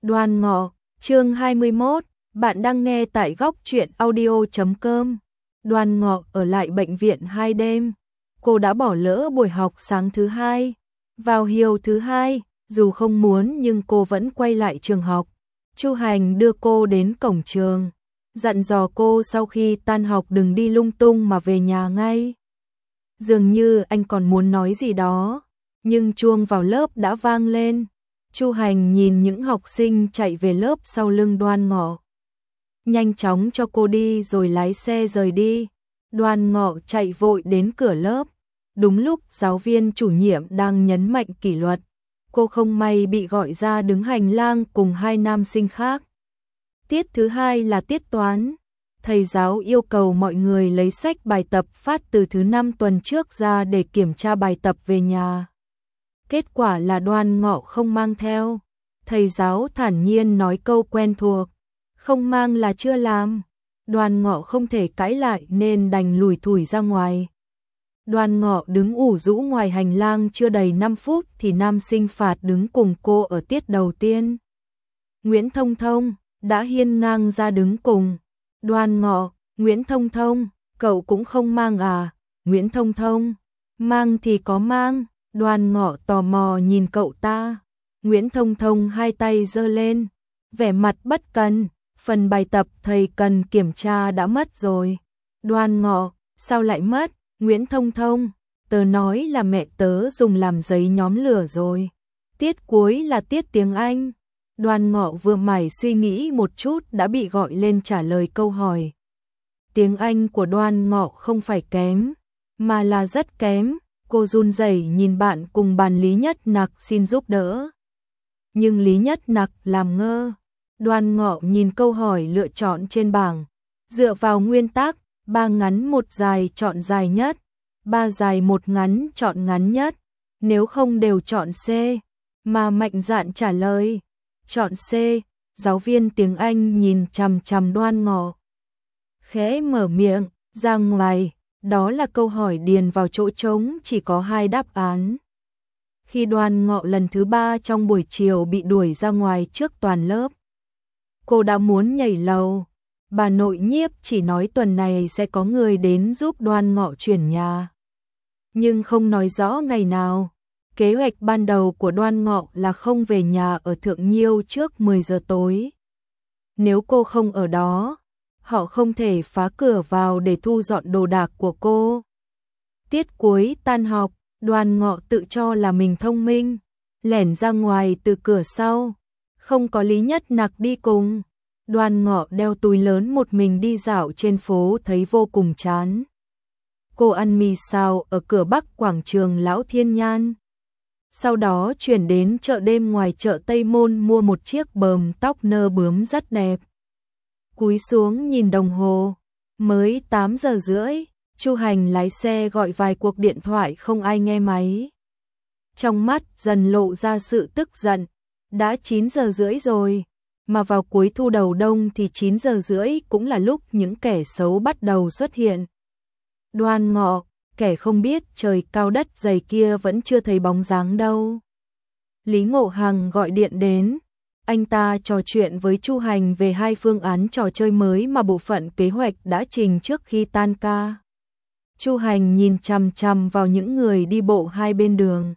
Đoan Ngọ, chương 21, bạn đang nghe tại góc truyện audio.com. Đoan Ngọ ở lại bệnh viện 2 đêm. Cô đã bỏ lỡ buổi học sáng thứ hai. Vào chiều thứ hai, dù không muốn nhưng cô vẫn quay lại trường học. Chu Hành đưa cô đến cổng trường, dặn dò cô sau khi tan học đừng đi lung tung mà về nhà ngay. Dường như anh còn muốn nói gì đó, nhưng chuông vào lớp đã vang lên. Chu Hành nhìn những học sinh chạy về lớp sau lưng Đoan Ngọ. Nhanh chóng cho cô đi rồi lái xe rời đi. Đoan Ngọ chạy vội đến cửa lớp. Đúng lúc giáo viên chủ nhiệm đang nhấn mạnh kỷ luật. Cô không may bị gọi ra đứng hành lang cùng hai nam sinh khác. Tiết thứ hai là tiết toán. Thầy giáo yêu cầu mọi người lấy sách bài tập phát từ thứ 5 tuần trước ra để kiểm tra bài tập về nhà. Kết quả là Đoan Ngọ không mang theo. Thầy giáo thản nhiên nói câu quen thuộc, không mang là chưa làm. Đoan Ngọ không thể cãi lại nên đành lủi thủi ra ngoài. Đoan Ngọ đứng ủ rũ ngoài hành lang chưa đầy 5 phút thì nam sinh phạt đứng cùng cô ở tiết đầu tiên. Nguyễn Thông Thông đã hiên ngang ra đứng cùng. Đoan Ngọ, Nguyễn Thông Thông, cậu cũng không mang à? Nguyễn Thông Thông, mang thì có mang. Đoan Ngọ tò mò nhìn cậu ta. Nguyễn Thông Thông hai tay giơ lên, vẻ mặt bất cần, phần bài tập thầy cần kiểm tra đã mất rồi. Đoan Ngọ, sao lại mất? Nguyễn Thông Thông, tớ nói là mẹ tớ dùng làm giấy nhóm lửa rồi. Tiết cuối là tiết tiếng Anh. Đoan Ngọ vừa mải suy nghĩ một chút đã bị gọi lên trả lời câu hỏi. Tiếng Anh của Đoan Ngọ không phải kém, mà là rất kém. Cô run rẩy nhìn bạn cùng bàn Lý Nhất Nặc xin giúp đỡ. Nhưng Lý Nhất Nặc làm ngơ. Đoan Ngọ nhìn câu hỏi lựa chọn trên bảng. Dựa vào nguyên tắc, 3 ngắn 1 dài chọn dài nhất, 3 dài 1 ngắn chọn ngắn nhất, nếu không đều chọn C. Mà mạnh dạn trả lời, chọn C. Giáo viên tiếng Anh nhìn chằm chằm Đoan Ngọ, khẽ mở miệng, ra ngoài. Đó là câu hỏi điền vào chỗ trống chỉ có 2 đáp án. Khi Đoan Ngọ lần thứ 3 trong buổi chiều bị đuổi ra ngoài trước toàn lớp, cô đã muốn nhảy lầu. Bà nội nhiếp chỉ nói tuần này sẽ có người đến giúp Đoan Ngọ chuyển nhà, nhưng không nói rõ ngày nào. Kế hoạch ban đầu của Đoan Ngọ là không về nhà ở Thượng Nhiêu trước 10 giờ tối. Nếu cô không ở đó, họ không thể phá cửa vào để thu dọn đồ đạc của cô. Tiết cuối tan học, Đoan Ngọ tự cho là mình thông minh, lẻn ra ngoài từ cửa sau. Không có Lý Nhất Nặc đi cùng. Đoan Ngọ đeo túi lớn một mình đi dạo trên phố thấy vô cùng chán. Cô ăn mì xào ở cửa Bắc quảng trường Lão Thiên Nhan. Sau đó chuyển đến chợ đêm ngoài chợ Tây Môn mua một chiếc bờm tóc nơ bướm rất đẹp. Cúi xuống nhìn đồng hồ, mới 8 giờ rưỡi. Chu Hành lái xe gọi vài cuộc điện thoại không ai nghe máy. Trong mắt dần lộ ra sự tức giận. Đã 9 giờ rưỡi rồi, mà vào cuối thu đầu đông thì 9 giờ rưỡi cũng là lúc những kẻ xấu bắt đầu xuất hiện. Đoan Ngọ, kẻ không biết trời cao đất dày kia vẫn chưa thấy bóng dáng đâu. Lý Ngộ Hằng gọi điện đến. Anh ta trò chuyện với Chu Hành về 2 phương án trò chơi mới mà bộ phận kế hoạch đã trình trước khi tan ca. Chu Hành nhìn chằm chằm vào những người đi bộ hai bên đường.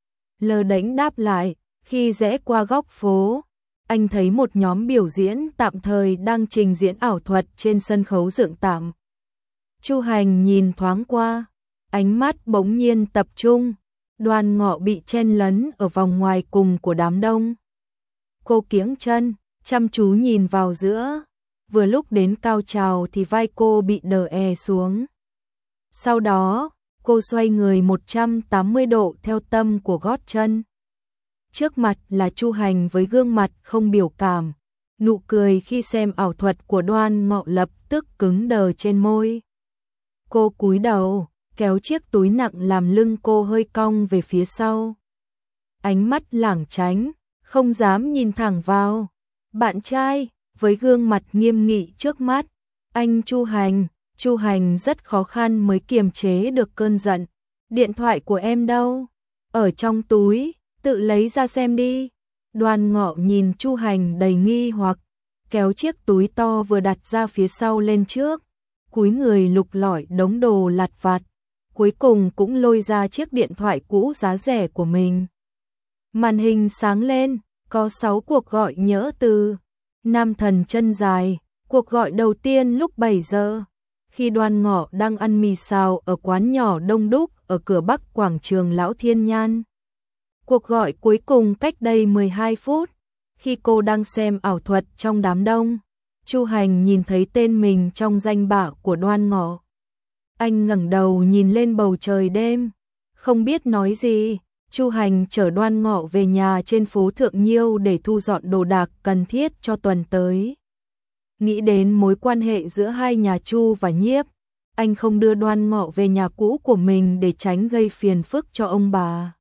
Lơ đễnh đáp lại, khi rẽ qua góc phố, anh thấy một nhóm biểu diễn tạm thời đang trình diễn ảo thuật trên sân khấu dựng tạm. Chu Hành nhìn thoáng qua, ánh mắt bỗng nhiên tập trung. Đoan Ngọ bị chen lấn ở vòng ngoài cùng của đám đông. Cô kiễng chân, chăm chú nhìn vào giữa. Vừa lúc đến cao trào thì vai cô bị đè xuống. Sau đó, cô xoay người 180 độ theo tâm của gót chân. Trước mặt là Chu Hành với gương mặt không biểu cảm. Nụ cười khi xem ảo thuật của Đoan Ngọ lập tức cứng đờ trên môi. Cô cúi đầu, kéo chiếc túi nặng làm lưng cô hơi cong về phía sau. Ánh mắt lảng tránh, không dám nhìn thẳng vào. Bạn trai, với gương mặt nghiêm nghị trước mắt. Anh Chu Hành. Chu Hành rất khó khăn mới kiềm chế được cơn giận. Điện thoại của em đâu? Ở trong túi, tự lấy ra xem đi. Đoan Ngọ nhìn Chu Hành đầy nghi hoặc, kéo chiếc túi to vừa đặt ra phía sau lên trước, cúi người lục lọi đống đồ lặt vặt, cuối cùng cũng lôi ra chiếc điện thoại cũ giá rẻ của mình. Màn hình sáng lên, có 6 cuộc gọi nhỡ từ Nam Thần Chân Dài. Cuộc gọi đầu tiên lúc 7 giờ, khi Đoan Ngọ đang ăn mì xào ở quán nhỏ đông đúc ở cửa Bắc quảng trường Lão Thiên Nhan. Cuộc gọi cuối cùng cách đây 12 phút, khi cô đang xem ảo thuật trong đám đông. Chu Hành nhìn thấy tên mình trong danh bạ của Đoan Ngọ. Anh ngẩng đầu nhìn lên bầu trời đêm, không biết nói gì. Chu Hành chở Đoan Ngọ về nhà trên phố Thượng Nhiêu để thu dọn đồ đạc cần thiết cho tuần tới. Nghĩ đến mối quan hệ giữa hai nhà Chu và Nhiếp, anh không đưa Đoan Ngọ về nhà cũ của mình để tránh gây phiền phức cho ông bà,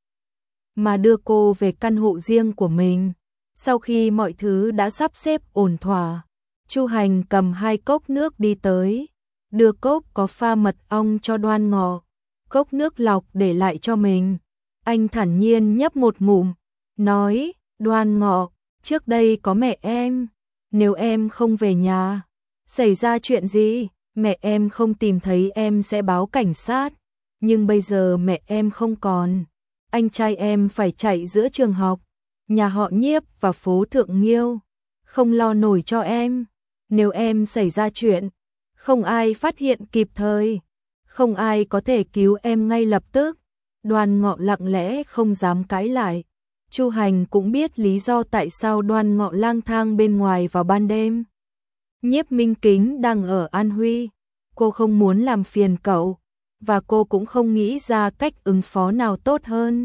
mà đưa cô về căn hộ riêng của mình. Sau khi mọi thứ đã sắp xếp ổn thỏa, Chu Hành cầm 2 cốc nước đi tới, đưa cốc có pha mật ong cho Đoan Ngọ, cốc nước lọc để lại cho mình. Anh thản nhiên nhấp một ngụm, nói, Đoan Ngọ, trước đây có mẹ em, nếu em không về nhà, xảy ra chuyện gì, mẹ em không tìm thấy em sẽ báo cảnh sát, nhưng bây giờ mẹ em không còn, anh trai em phải chạy giữa trường học, nhà họ Nhiếp và phố Thượng Nhiêu, không lo nổi cho em, nếu em xảy ra chuyện, không ai phát hiện kịp thời, không ai có thể cứu em ngay lập tức. Đoan Ngọ lặng lẽ không dám cãi lại. Chu Hành cũng biết lý do tại sao Đoan Ngọ lang thang bên ngoài vào ban đêm. Nhiếp Minh Kính đang ở An Huy, cô không muốn làm phiền cậu, và cô cũng không nghĩ ra cách ứng phó nào tốt hơn.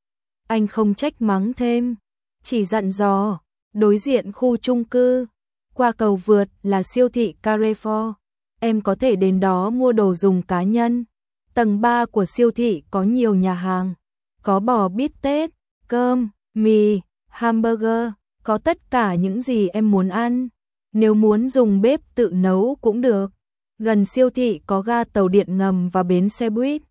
Anh không trách mắng thêm, chỉ dặn dò, đối diện khu chung cư, qua cầu vượt là siêu thị Carrefour, em có thể đến đó mua đồ dùng cá nhân. Tầng 3 của siêu thị có nhiều nhà hàng, có bò bít tết, cơm, mì, hamburger, có tất cả những gì em muốn ăn. Nếu muốn dùng bếp tự nấu cũng được. Gần siêu thị có ga tàu điện ngầm và bến xe buýt,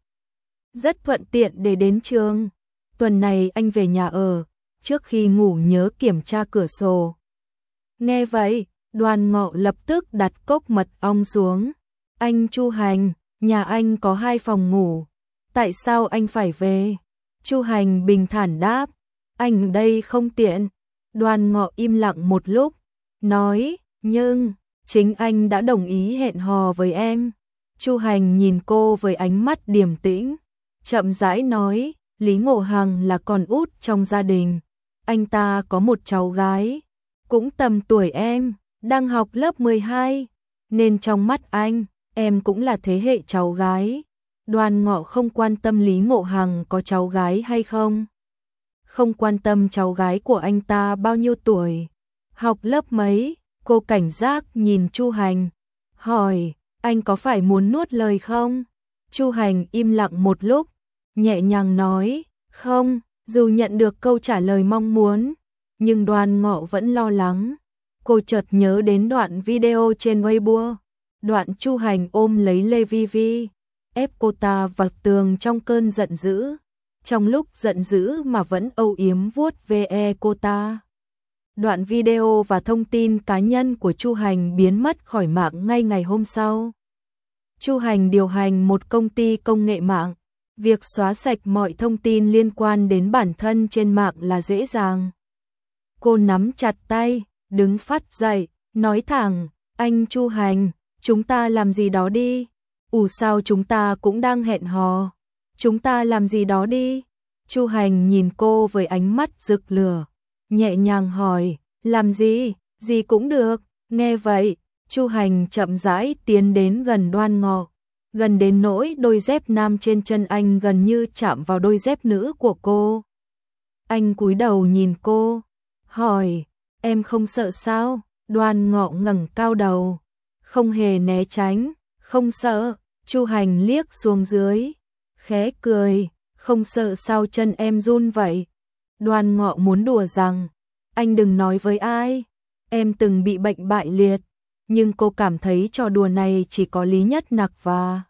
rất thuận tiện để đến trường. Tuần này anh về nhà ở, trước khi ngủ nhớ kiểm tra cửa sổ. Nghe vậy, Đoan Ngọ lập tức đặt cốc mật ong xuống. Anh Chu Hành, nhà anh có 2 phòng ngủ, tại sao anh phải về? Chu Hành bình thản đáp, anh ở đây không tiện. Đoan Ngọ im lặng một lúc, nói, nhưng chính anh đã đồng ý hẹn hò với em. Chu Hành nhìn cô với ánh mắt điềm tĩnh, chậm rãi nói, Lý Ngộ Hằng là con út trong gia đình, anh ta có một cháu gái, cũng tầm tuổi em, đang học lớp 12, nên trong mắt anh, em cũng là thế hệ cháu gái. Đoan Ngọ không quan tâm Lý Ngộ Hằng có cháu gái hay không, không quan tâm cháu gái của anh ta bao nhiêu tuổi, học lớp mấy. Cô cảnh giác nhìn Chu Hành, hỏi, anh có phải muốn nuốt lời không? Chu Hành im lặng một lúc, nhẹ nhàng nói, không. Dù nhận được câu trả lời mong muốn, nhưng Đoan Ngọ vẫn lo lắng. Cô chợt nhớ đến đoạn video trên Weibo, đoạn Chu Hành ôm lấy Lê Vi Vi, ép cô ta vào tường trong cơn giận dữ, trong lúc giận dữ mà vẫn âu yếm vuốt ve cô ta. Đoạn video và thông tin cá nhân của Chu Hành biến mất khỏi mạng ngay ngày hôm sau. Chu Hành điều hành một công ty công nghệ mạng, việc xóa sạch mọi thông tin liên quan đến bản thân trên mạng là dễ dàng. Cô nắm chặt tay, đứng phát dậy, nói thẳng, anh Chu Hành, chúng ta làm gì đó đi. Sao chúng ta cũng đang hẹn hò. Chúng ta làm gì đó đi. Chu Hành nhìn cô với ánh mắt rực lửa, nhẹ nhàng hỏi, làm gì, gì cũng được. Nghe vậy, Chu Hành chậm rãi tiến đến gần Đoan Ngọ, gần đến nỗi đôi dép nam trên chân anh gần như chạm vào đôi dép nữ của cô. Anh cúi đầu nhìn cô, hỏi, em không sợ sao? Đoan Ngọ ngẩng cao đầu, không hề né tránh, không sợ. Chu Hành liếc xuống dưới, khẽ cười, không sợ sao chân em run vậy? Đoan Ngọ muốn đùa rằng, anh đừng nói với ai, em từng bị bệnh bại liệt, nhưng cô cảm thấy trò đùa này chỉ có Lý Nhất Nặc và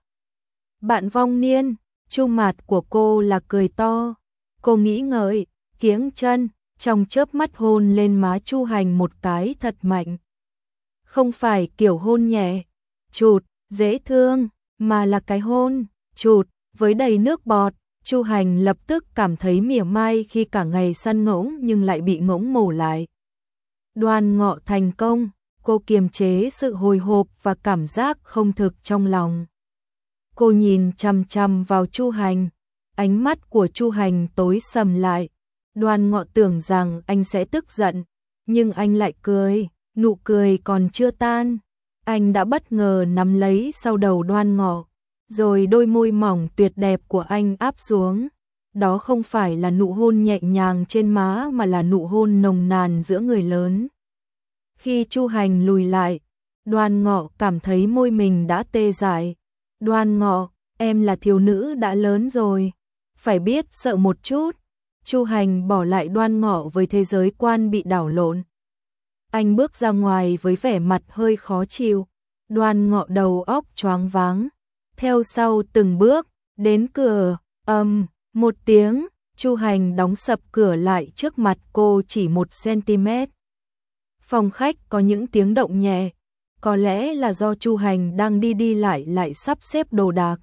bạn Vong Niên. Chu mặt của cô là cười to, cô nghĩ ngợi, kiếng chân, trong chớp mắt hôn lên má Chu Hành một cái thật mạnh. Không phải kiểu hôn nhẹ, chụt, dễ thương, mà là cái hôn, chụt, với đầy nước bọt. Chu Hành lập tức cảm thấy mỉa mai khi cả ngày săn ngỗng nhưng lại bị ngỗng mổ lại. Đoan Ngọ thành công, cô kiềm chế sự hồi hộp và cảm giác không thực trong lòng. Cô nhìn chằm chằm vào Chu Hành, ánh mắt của Chu Hành tối sầm lại. Đoan Ngọ tưởng rằng anh sẽ tức giận, nhưng anh lại cười, nụ cười còn chưa tan. Anh đã bất ngờ nắm lấy sau đầu Đoan Ngọ, rồi đôi môi mỏng tuyệt đẹp của anh áp xuống. Đó không phải là nụ hôn nhẹ nhàng trên má mà là nụ hôn nồng nàn giữa người lớn. Khi Chu Hành lùi lại, Đoan Ngọ cảm thấy môi mình đã tê dại. Đoan Ngọ, em là thiếu nữ đã lớn rồi, phải biết sợ một chút. Chu Hành bỏ lại Đoan Ngọ với thế giới quan bị đảo lộn. Anh bước ra ngoài với vẻ mặt hơi khó chịu. Đoan Ngọ đầu óc choáng váng. Theo sau từng bước, đến cửa, một tiếng, Chu Hành đóng sập cửa lại trước mặt cô chỉ 1 cm. Phòng khách có những tiếng động nhẹ, có lẽ là do Chu Hành đang đi lại sắp xếp đồ đạc.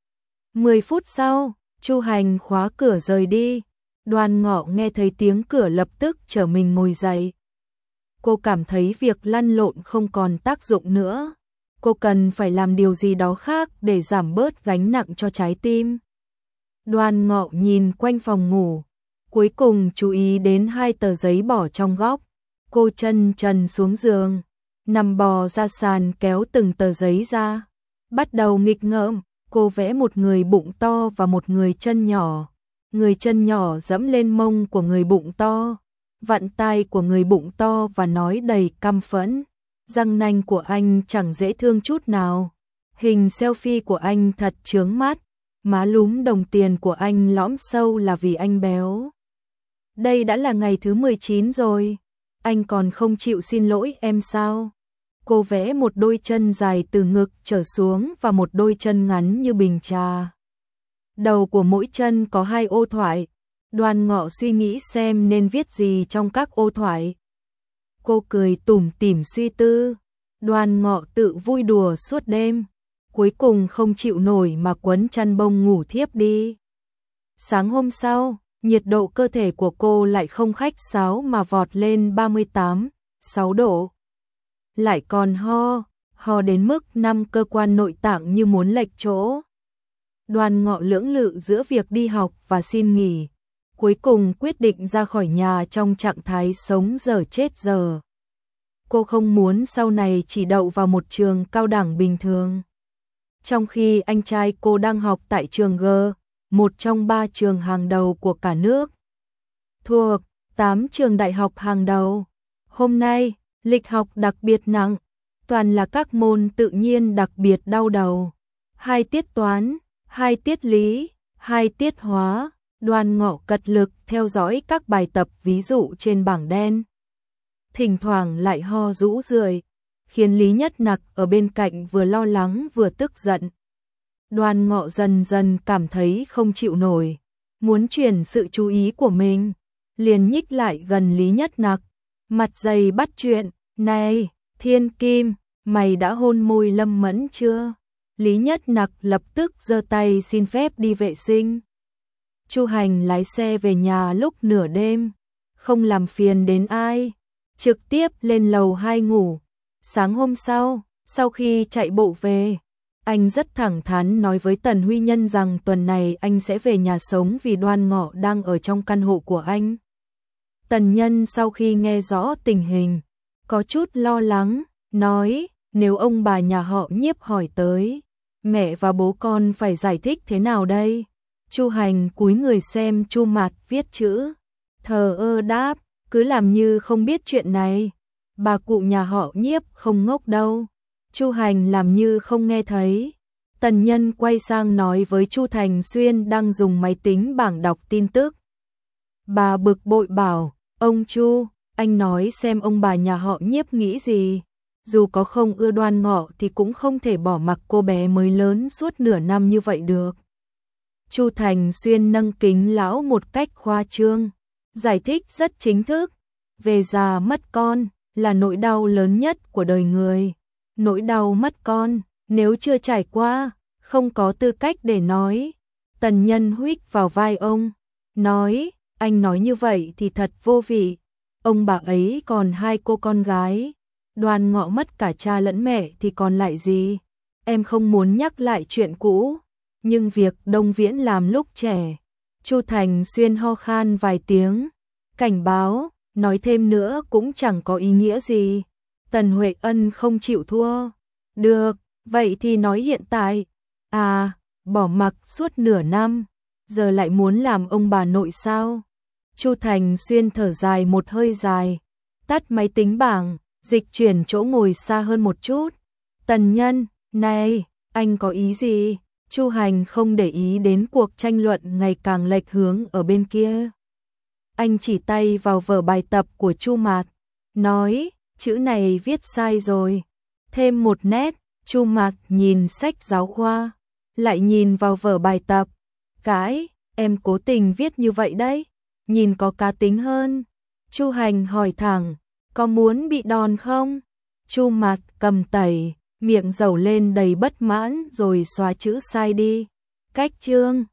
10 phút sau, Chu Hành khóa cửa rời đi. Đoan Ngọ nghe thấy tiếng cửa lập tức trở mình ngồi dậy. Cô cảm thấy việc lăn lộn không còn tác dụng nữa. Cô cần phải làm điều gì đó khác để giảm bớt gánh nặng cho trái tim. Đoan Ngọ nhìn quanh phòng ngủ, cuối cùng chú ý đến 2 tờ giấy bỏ trong góc. Cô chân trần xuống giường, nằm bò ra sàn kéo từng tờ giấy ra. Bắt đầu nghịch ngợm, cô vẽ một người bụng to và một người chân nhỏ. Người chân nhỏ dẫm lên mông của người bụng to, vặn tai của người bụng to và nói đầy căm phẫn. Răng nanh của anh chẳng dễ thương chút nào. Hình selfie của anh thật chướng mắt. Má lúm đồng tiền của anh lõm sâu là vì anh béo. Đây đã là ngày thứ 19 rồi. Anh còn không chịu xin lỗi em sao? Cô vẽ một đôi chân dài từ ngực trở xuống và một đôi chân ngắn như bình trà. Đầu của mỗi chân có 2 ô thoại. Đoan Ngọ suy nghĩ xem nên viết gì trong các ô thoại. Cô cười tủm tỉm suy tư. Đoan Ngọ tự vui đùa suốt đêm, cuối cùng không chịu nổi mà quấn chăn bông ngủ thiếp đi. Sáng hôm sau, nhiệt độ cơ thể của cô lại không khách sáo mà vọt lên 38,6 độ. Lại còn ho đến mức 5 cơ quan nội tạng như muốn lệch chỗ. Đoan Ngọ lưỡng lự giữa việc đi học và xin nghỉ. Cuối cùng quyết định ra khỏi nhà trong trạng thái sống dở chết dở. Cô không muốn sau này chỉ đậu vào một trường cao đẳng bình thường. Trong khi anh trai cô đang học tại trường G, một trong 3 trường hàng đầu của cả nước, thuộc 8 trường đại học hàng đầu. Hôm nay, lịch học đặc biệt nặng, toàn là các môn tự nhiên đặc biệt đau đầu. 2 tiết toán, 2 tiết lý, 2 tiết hóa. Đoan Ngọ cật lực theo dõi các bài tập ví dụ trên bảng đen. Thỉnh thoảng lại ho rũ rượi, khiến Lý Nhất Nặc ở bên cạnh vừa lo lắng vừa tức giận. Đoan Ngọ dần dần cảm thấy không chịu nổi, muốn chuyển sự chú ý của mình, liền nhích lại gần Lý Nhất Nặc, mặt dày bắt chuyện, "Này, Thiên Kim, mày đã hôn môi Lâm Mẫn chưa?" Lý Nhất Nặc lập tức giơ tay xin phép đi vệ sinh. Chu Hành lái xe về nhà lúc nửa đêm, không làm phiền đến ai, trực tiếp lên lầu 2 ngủ. Sáng hôm sau khi chạy bộ về, anh rất thẳng thắn nói với Tần Huy Nhân rằng tuần này anh sẽ về nhà sống vì Đoan Ngọ đang ở trong căn hộ của anh. Tần Nhân sau khi nghe rõ tình hình, có chút lo lắng, nói nếu ông bà nhà họ Nhiếp hỏi tới, mẹ và bố con phải giải thích thế nào đây? Chu Hành cúi người xem Chu Mạt viết chữ, thờ ơ đáp, cứ làm như không biết chuyện này, bà cụ nhà họ Nhiếp không ngốc đâu. Chu Hành làm như không nghe thấy. Tần Nhân quay sang nói với Chu Thành Xuyên đang dùng máy tính bảng đọc tin tức. Bà bực bội bảo, ông Chu, anh nói xem ông bà nhà họ Nhiếp nghĩ gì. Dù có không ưa Đoan Ngọ thì cũng không thể bỏ mặc cô bé mới lớn suốt nửa năm như vậy được. Chu Thành Xuyên nâng kính lão một cách khoa trương. giải thích rất chính thức. Về già mất con là nỗi đau lớn nhất của đời người. Nỗi đau mất con, nếu chưa trải qua, không có tư cách để nói. Tần Nhân huých vào vai ông, nói, anh nói như vậy thì thật vô vị. Ông bà ấy còn 2 cô con gái. Đoàn Ngọ mất cả cha lẫn mẹ thì còn lại gì? Em không muốn nhắc lại chuyện cũ, nhưng việc Đông Viễn làm lúc trẻ. Chu Thành Xuyên ho khan vài tiếng, cảnh báo, nói thêm nữa cũng chẳng có ý nghĩa gì. Tần Huệ Ân không chịu thua. Được, vậy thì nói hiện tại. À, bỏ mặc suốt nửa năm, giờ lại muốn làm ông bà nội sao? Chu Thành Xuyên thở dài một hơi dài, tắt máy tính bảng, dịch chuyển chỗ ngồi xa hơn một chút. Tần Nhân, này, anh có ý gì? Chu Hành không để ý đến cuộc tranh luận ngày càng lệch hướng ở bên kia. Anh chỉ tay vào vở bài tập của Chu Mạt, nói, chữ này viết sai rồi. Thêm một nét. Chu Mạt nhìn sách giáo khoa, lại nhìn vào vở bài tập. Cái, em cố tình viết như vậy đấy, nhìn có cá tính hơn. Chu Hành hỏi thẳng, có muốn bị đòn không? Chu Mạt cầm tẩy, miệng dầu lên đầy bất mãn rồi xóa chữ sai đi. Cách chương